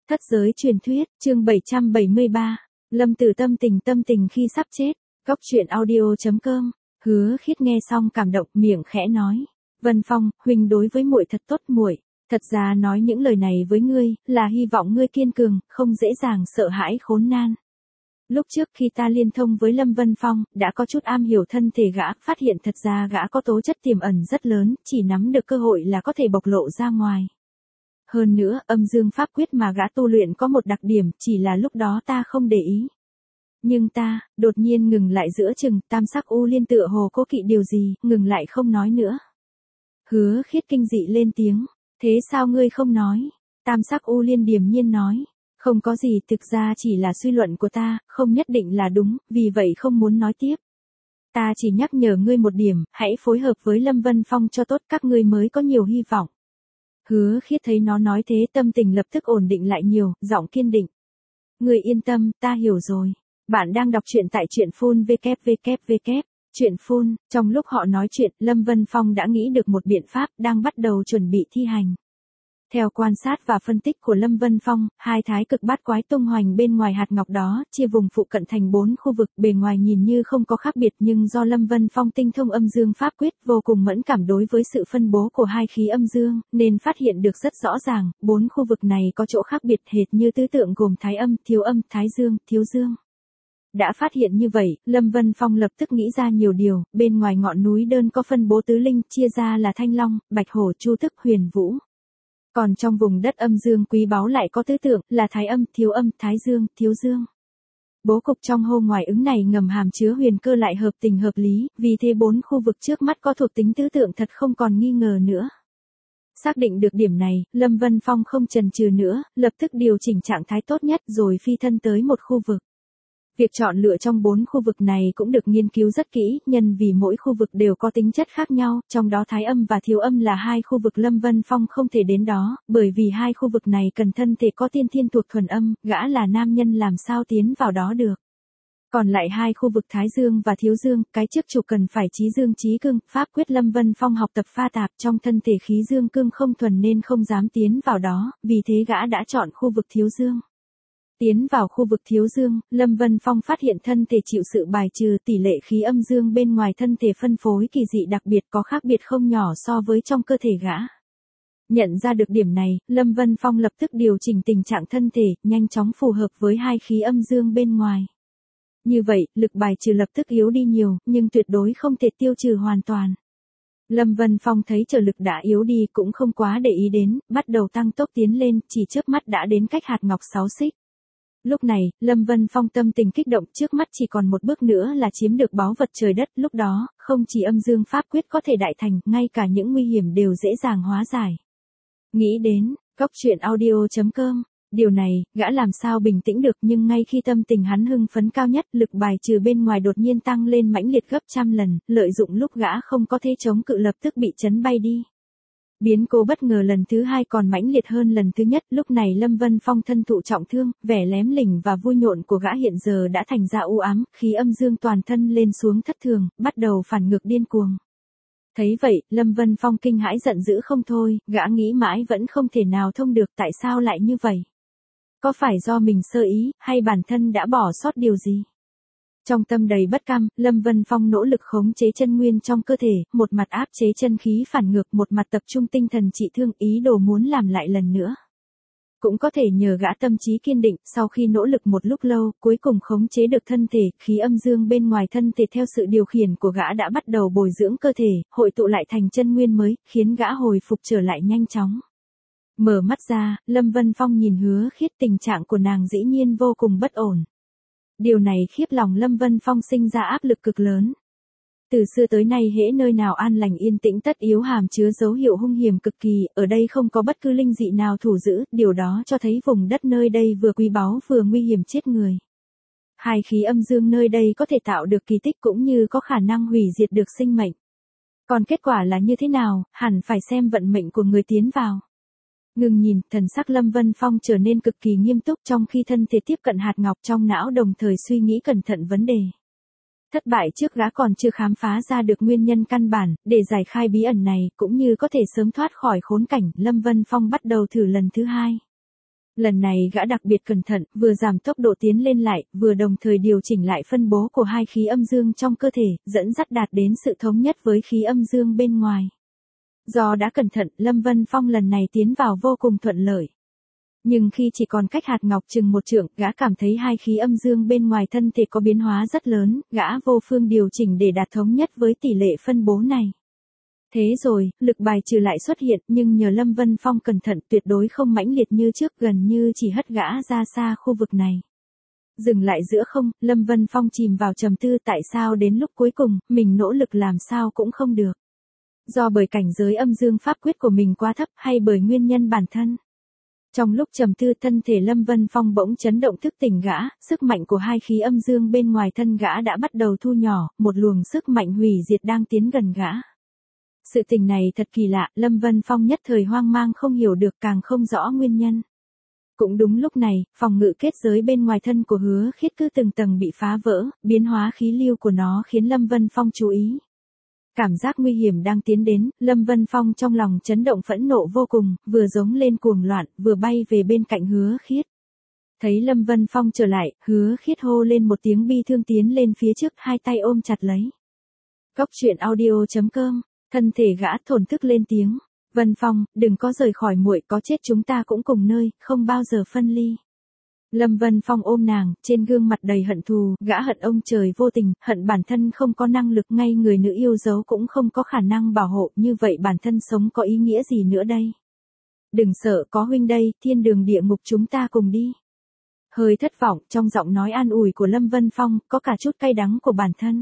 Thất giới truyền thuyết, chương 773. Lâm Tử tâm tình khi sắp chết. Góc truyện audio.com. Hứa Khiết nghe xong cảm động, miệng khẽ nói: "Vân Phong, huynh đối với muội thật tốt muội. Thật ra nói những lời này với ngươi, là hy vọng ngươi kiên cường, không dễ dàng sợ hãi khốn nan. Lúc trước khi ta liên thông với Lâm Vân Phong, đã có chút am hiểu thân thể gã, phát hiện thật ra gã có tố chất tiềm ẩn rất lớn, chỉ nắm được cơ hội là có thể bộc lộ ra ngoài. Hơn nữa, âm dương pháp quyết mà gã tu luyện có một đặc điểm, chỉ là lúc đó ta không để ý. Nhưng ta, đột nhiên ngừng lại giữa chừng, tam sắc u liên tựa hồ cố kỵ điều gì, ngừng lại không nói nữa." Hứa Khiết kinh dị lên tiếng: "Thế sao ngươi không nói?" Tam sắc u liên điềm nhiên nói: "Không có gì, thực ra chỉ là suy luận của ta, không nhất định là đúng, vì vậy không muốn nói tiếp. Ta chỉ nhắc nhở ngươi một điểm, hãy phối hợp với Lâm Vân Phong cho tốt, các ngươi mới có nhiều hy vọng." Hứa Khiết thấy nó nói thế, tâm tình lập tức ổn định lại nhiều, giọng kiên định: "Ngươi yên tâm, ta hiểu rồi." Bạn đang đọc truyện tại truyện phun www. Truyện phun, trong lúc họ nói chuyện, Lâm Vân Phong đã nghĩ được một biện pháp, đang bắt đầu chuẩn bị thi hành. Theo quan sát và phân tích của Lâm Vân Phong, hai thái cực bát quái tung hoành bên ngoài hạt ngọc đó, chia vùng phụ cận thành 4 khu vực, bề ngoài nhìn như không có khác biệt, nhưng do Lâm Vân Phong tinh thông âm dương pháp quyết, vô cùng mẫn cảm đối với sự phân bố của hai khí âm dương, nên phát hiện được rất rõ ràng, 4 khu vực này có chỗ khác biệt hệt như tứ tượng gồm thái âm, thái dương, thiếu dương. Đã phát hiện như vậy, Lâm Vân Phong lập tức nghĩ ra nhiều điều, bên ngoài ngọn núi đơn có phân bố tứ linh, chia ra là Thanh Long, Bạch Hổ, Chu Tức, Huyền Vũ. Còn trong vùng đất âm dương quý báu lại có tứ tượng, là thái âm, thái dương, thiếu dương. Bố cục trong hô ngoài ứng này ngầm hàm chứa huyền cơ lại hợp tình hợp lý, vì thế 4 khu vực trước mắt có thuộc tính tứ tượng thật không còn nghi ngờ nữa. Xác định được điểm này, Lâm Vân Phong không chần chừ nữa, lập tức điều chỉnh trạng thái tốt nhất rồi phi thân tới một khu vực. Việc chọn lựa trong 4 khu vực này cũng được nghiên cứu rất kỹ, nhân vì mỗi khu vực đều có tính chất khác nhau, trong đó thái âm và thiếu âm là hai khu vực Lâm Vân Phong không thể đến đó, bởi vì hai khu vực này cần thân thể có tiên thiên thuộc thuần âm, gã là nam nhân làm sao tiến vào đó được. Còn lại hai khu vực thái dương và thiếu dương, cái trước trục cần phải trí dương trí cương, pháp quyết Lâm Vân Phong học tập pha tạp trong thân thể khí dương cương không thuần nên không dám tiến vào đó, vì thế gã đã chọn khu vực thiếu dương. Tiến vào khu vực thiếu dương, Lâm Vân Phong phát hiện thân thể chịu sự bài trừ, tỷ lệ khí âm dương bên ngoài thân thể phân phối kỳ dị đặc biệt, có khác biệt không nhỏ so với trong cơ thể gã. Nhận ra được điểm này, Lâm Vân Phong lập tức điều chỉnh tình trạng thân thể, nhanh chóng phù hợp với hai khí âm dương bên ngoài. Như vậy, lực bài trừ lập tức yếu đi nhiều, nhưng tuyệt đối không thể tiêu trừ hoàn toàn. Lâm Vân Phong thấy trợ lực đã yếu đi cũng không quá để ý đến, bắt đầu tăng tốc tiến lên, chỉ chớp mắt đã đến cách hạt ngọc 6 xích. Lúc này, Lâm Vân Phong tâm tình kích động, trước mắt chỉ còn một bước nữa là chiếm được báu vật trời đất, lúc đó, không chỉ âm dương pháp quyết có thể đại thành, ngay cả những nguy hiểm đều dễ dàng hóa giải. Nghĩ đến, góc truyện audio.com, điều này, gã làm sao bình tĩnh được, nhưng ngay khi tâm tình hắn hưng phấn cao nhất, lực bài trừ bên ngoài đột nhiên tăng lên mãnh liệt gấp trăm lần, lợi dụng lúc gã không có thế chống cự lập tức bị chấn bay đi. Biến cố bất ngờ lần thứ hai còn mãnh liệt hơn lần thứ nhất, lúc này Lâm Vân Phong thân thụ trọng thương, vẻ lém lỉnh và vui nhộn của gã hiện giờ đã thành ra u ám, khí âm dương toàn thân lên xuống thất thường, bắt đầu phản ngược điên cuồng. Thấy vậy, Lâm Vân Phong kinh hãi giận dữ không thôi, gã nghĩ mãi vẫn không thể nào thông được tại sao lại như vậy. Có phải do mình sơ ý, hay bản thân đã bỏ sót điều gì? Trong tâm đầy bất cam, Lâm Vân Phong nỗ lực khống chế chân nguyên trong cơ thể, một mặt áp chế chân khí phản ngược, một mặt tập trung tinh thần trị thương, ý đồ muốn làm lại lần nữa. Cũng có thể nhờ gã tâm trí kiên định, sau khi nỗ lực một lúc lâu, cuối cùng khống chế được thân thể, khí âm dương bên ngoài thân thể theo sự điều khiển của gã đã bắt đầu bồi dưỡng cơ thể, hội tụ lại thành chân nguyên mới, khiến gã hồi phục trở lại nhanh chóng. Mở mắt ra, Lâm Vân Phong nhìn Hứa Khiết, tình trạng của nàng dĩ nhiên vô cùng bất ổn. Điều này khiếp lòng Lâm Vân Phong sinh ra áp lực cực lớn. Từ xưa tới nay hễ nơi nào an lành yên tĩnh tất yếu hàm chứa dấu hiệu hung hiểm cực kỳ, ở đây không có bất cứ linh dị nào thủ giữ, điều đó cho thấy vùng đất nơi đây vừa quý báu vừa nguy hiểm chết người. Hai khí âm dương nơi đây có thể tạo được kỳ tích cũng như có khả năng hủy diệt được sinh mệnh. Còn kết quả là như thế nào, hẳn phải xem vận mệnh của người tiến vào. Ngừng nhìn, thần sắc Lâm Vân Phong trở nên cực kỳ nghiêm túc, trong khi thân thể tiếp cận hạt ngọc, trong não đồng thời suy nghĩ cẩn thận vấn đề. Thất bại trước gã còn chưa khám phá ra được nguyên nhân căn bản, để giải khai bí ẩn này, cũng như có thể sớm thoát khỏi khốn cảnh, Lâm Vân Phong bắt đầu thử lần thứ hai. Lần này gã đặc biệt cẩn thận, vừa giảm tốc độ tiến lên lại, vừa đồng thời điều chỉnh lại phân bố của hai khí âm dương trong cơ thể, dẫn dắt đạt đến sự thống nhất với khí âm dương bên ngoài. Do đã cẩn thận, Lâm Vân Phong lần này tiến vào vô cùng thuận lợi. Nhưng khi chỉ còn cách hạt ngọc chừng một trượng, gã cảm thấy hai khí âm dương bên ngoài thân thể có biến hóa rất lớn, gã vô phương điều chỉnh để đạt thống nhất với tỷ lệ phân bố này. Thế rồi, lực bài trừ lại xuất hiện, nhưng nhờ Lâm Vân Phong cẩn thận tuyệt đối không mãnh liệt như trước, gần như chỉ hất gã ra xa khu vực này. Dừng lại giữa không, Lâm Vân Phong chìm vào trầm tư, tại sao đến lúc cuối cùng, mình nỗ lực làm sao cũng không được. Do bởi cảnh giới âm dương pháp quyết của mình quá thấp, hay bởi nguyên nhân bản thân? Trong lúc trầm tư, thân thể Lâm Vân Phong bỗng chấn động thức tỉnh gã, sức mạnh của hai khí âm dương bên ngoài thân gã đã bắt đầu thu nhỏ, một luồng sức mạnh hủy diệt đang tiến gần gã. Sự tình này thật kỳ lạ, Lâm Vân Phong nhất thời hoang mang không hiểu được, càng không rõ nguyên nhân. Cũng đúng lúc này, phòng ngự kết giới bên ngoài thân của Hứa Khiết cứ từng tầng bị phá vỡ, biến hóa khí lưu của nó khiến Lâm Vân Phong chú ý. Cảm giác nguy hiểm đang tiến đến, Lâm Vân Phong trong lòng chấn động phẫn nộ vô cùng, vừa giống lên cuồng loạn, vừa bay về bên cạnh Hứa Khiết. Thấy Lâm Vân Phong trở lại, Hứa Khiết hô lên một tiếng bi thương tiến lên phía trước, hai tay ôm chặt lấy. Cốc truyện audio.com, thân thể gã thổn thức lên tiếng. Vân Phong, đừng có rời khỏi muội, có chết chúng ta cũng cùng nơi, không bao giờ phân ly. Lâm Vân Phong ôm nàng, trên gương mặt đầy hận thù, gã hận ông trời vô tình, hận bản thân không có năng lực, ngay người nữ yêu dấu cũng không có khả năng bảo hộ, như vậy bản thân sống có ý nghĩa gì nữa đây? Đừng sợ, có huynh đây, thiên đường địa ngục chúng ta cùng đi. Hơi thất vọng, trong giọng nói an ủi của Lâm Vân Phong, có cả chút cay đắng của bản thân.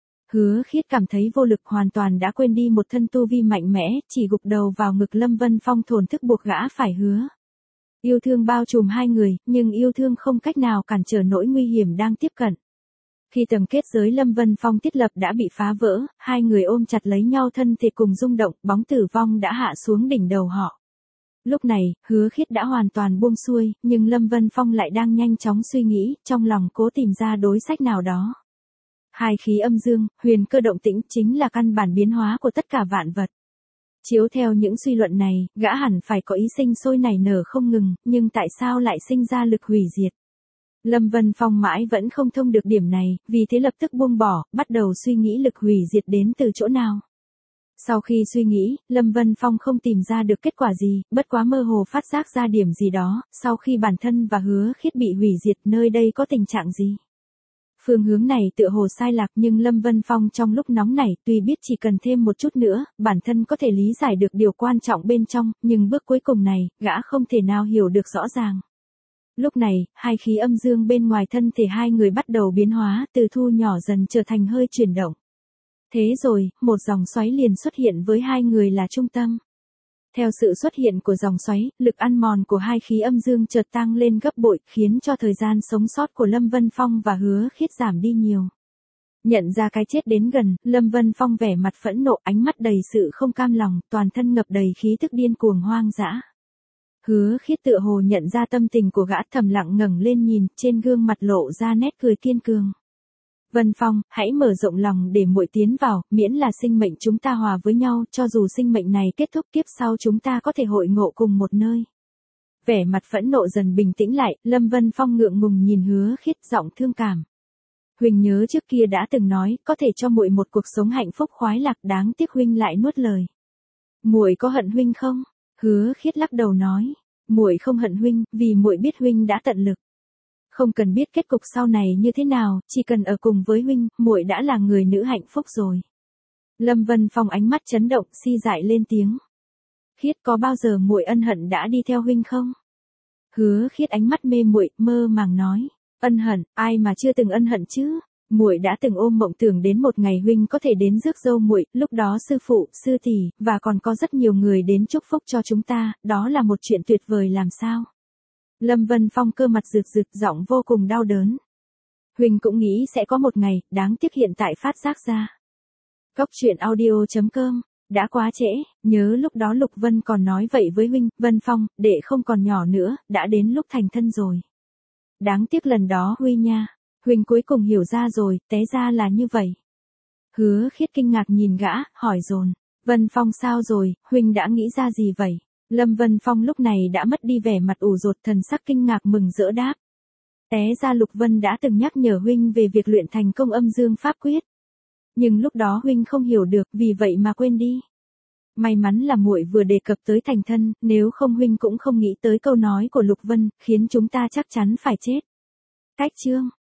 Hứa Khiết cảm thấy vô lực, hoàn toàn đã quên đi một thân tu vi mạnh mẽ, chỉ gục đầu vào ngực Lâm Vân Phong, thổn thức buộc gã phải hứa. Yêu thương bao trùm hai người, nhưng yêu thương không cách nào cản trở nỗi nguy hiểm đang tiếp cận. Khi tầng kết giới Lâm Vân Phong thiết lập đã bị phá vỡ, hai người ôm chặt lấy nhau, thân thể cùng rung động, bóng tử vong đã hạ xuống đỉnh đầu họ. Lúc này, Hứa Khiết đã hoàn toàn buông xuôi, nhưng Lâm Vân Phong lại đang nhanh chóng suy nghĩ, trong lòng cố tìm ra đối sách nào đó. Hai khí âm dương, huyền cơ động tĩnh chính là căn bản biến hóa của tất cả vạn vật. Chiếu theo những suy luận này, gã hẳn phải có ý sinh sôi nảy nở không ngừng, nhưng tại sao lại sinh ra lực hủy diệt? Lâm Vân Phong mãi vẫn không thông được điểm này, vì thế lập tức buông bỏ, bắt đầu suy nghĩ lực hủy diệt đến từ chỗ nào. Sau khi suy nghĩ, Lâm Vân Phong không tìm ra được kết quả gì, bất quá mơ hồ phát giác ra điểm gì đó, sau khi bản thân và Hứa Khiết bị hủy diệt, nơi đây có tình trạng gì? Phương hướng này tựa hồ sai lạc, nhưng Lâm Vân Phong trong lúc nóng nảy, tuy biết chỉ cần thêm một chút nữa, bản thân có thể lý giải được điều quan trọng bên trong, nhưng bước cuối cùng này, gã không thể nào hiểu được rõ ràng. Lúc này, hai khí âm dương bên ngoài thân thể hai người bắt đầu biến hóa, từ thu nhỏ dần trở thành hơi chuyển động. Thế rồi, một dòng xoáy liền xuất hiện với hai người là trung tâm. Theo sự xuất hiện của dòng xoáy, lực ăn mòn của hai khí âm dương chợt tăng lên gấp bội, khiến cho thời gian sống sót của Lâm Vân Phong và Hứa Khiết giảm đi nhiều. Nhận ra cái chết đến gần, Lâm Vân Phong vẻ mặt phẫn nộ, ánh mắt đầy sự không cam lòng, toàn thân ngập đầy khí tức điên cuồng hoang dã. Hứa Khiết tựa hồ nhận ra tâm tình của gã, thầm lặng ngẩng lên nhìn, trên gương mặt lộ ra nét cười kiên cường. Vân Phong, hãy mở rộng lòng để muội tiến vào, miễn là sinh mệnh chúng ta hòa với nhau, cho dù sinh mệnh này kết thúc, kiếp sau chúng ta có thể hội ngộ cùng một nơi. Vẻ mặt phẫn nộ dần bình tĩnh lại, Lâm Vân Phong ngượng ngùng nhìn Hứa Khiết, giọng thương cảm. Huynh nhớ trước kia đã từng nói, có thể cho muội một cuộc sống hạnh phúc khoái lạc, đáng tiếc huynh lại nuốt lời. Muội có hận huynh không? Hứa Khiết lắc đầu nói, muội không hận huynh, vì muội biết huynh đã tận lực. Không cần biết kết cục sau này như thế nào, chỉ cần ở cùng với huynh, muội đã là người nữ hạnh phúc rồi. Lâm Vân Phong ánh mắt chấn động, si dại lên tiếng. Khiết, có bao giờ muội ân hận đã đi theo huynh không? Hứa Khiết ánh mắt mê muội, mơ màng nói, ân hận, ai mà chưa từng ân hận chứ? Muội đã từng ôm mộng tưởng đến một ngày huynh có thể đến rước dâu muội, lúc đó sư phụ, sư tỷ và còn có rất nhiều người đến chúc phúc cho chúng ta, đó là một chuyện tuyệt vời làm sao? Lâm Vân Phong cơ mặt rực rực, giọng vô cùng đau đớn. Huynh cũng nghĩ sẽ có một ngày, đáng tiếc hiện tại phát giác ra. Cốc truyện audio.com, đã quá trễ, nhớ lúc đó Lục Vân còn nói vậy với huynh, Vân Phong, đệ không còn nhỏ nữa, đã đến lúc thành thân rồi. Đáng tiếc lần đó Huy nha, huynh cuối cùng hiểu ra rồi, té ra là như vậy. Hứa Khiết kinh ngạc nhìn gã, hỏi dồn, Vân Phong sao rồi, huynh đã nghĩ ra gì vậy? Lâm Vân Phong lúc này đã mất đi vẻ mặt ủ rột, thần sắc kinh ngạc mừng rỡ đáp. Té ra Lục Vân đã từng nhắc nhở huynh về việc luyện thành công âm dương pháp quyết. Nhưng lúc đó huynh không hiểu được, vì vậy mà quên đi. May mắn là muội vừa đề cập tới thành thân, nếu không huynh cũng không nghĩ tới câu nói của Lục Vân, khiến chúng ta chắc chắn phải chết. Cách chương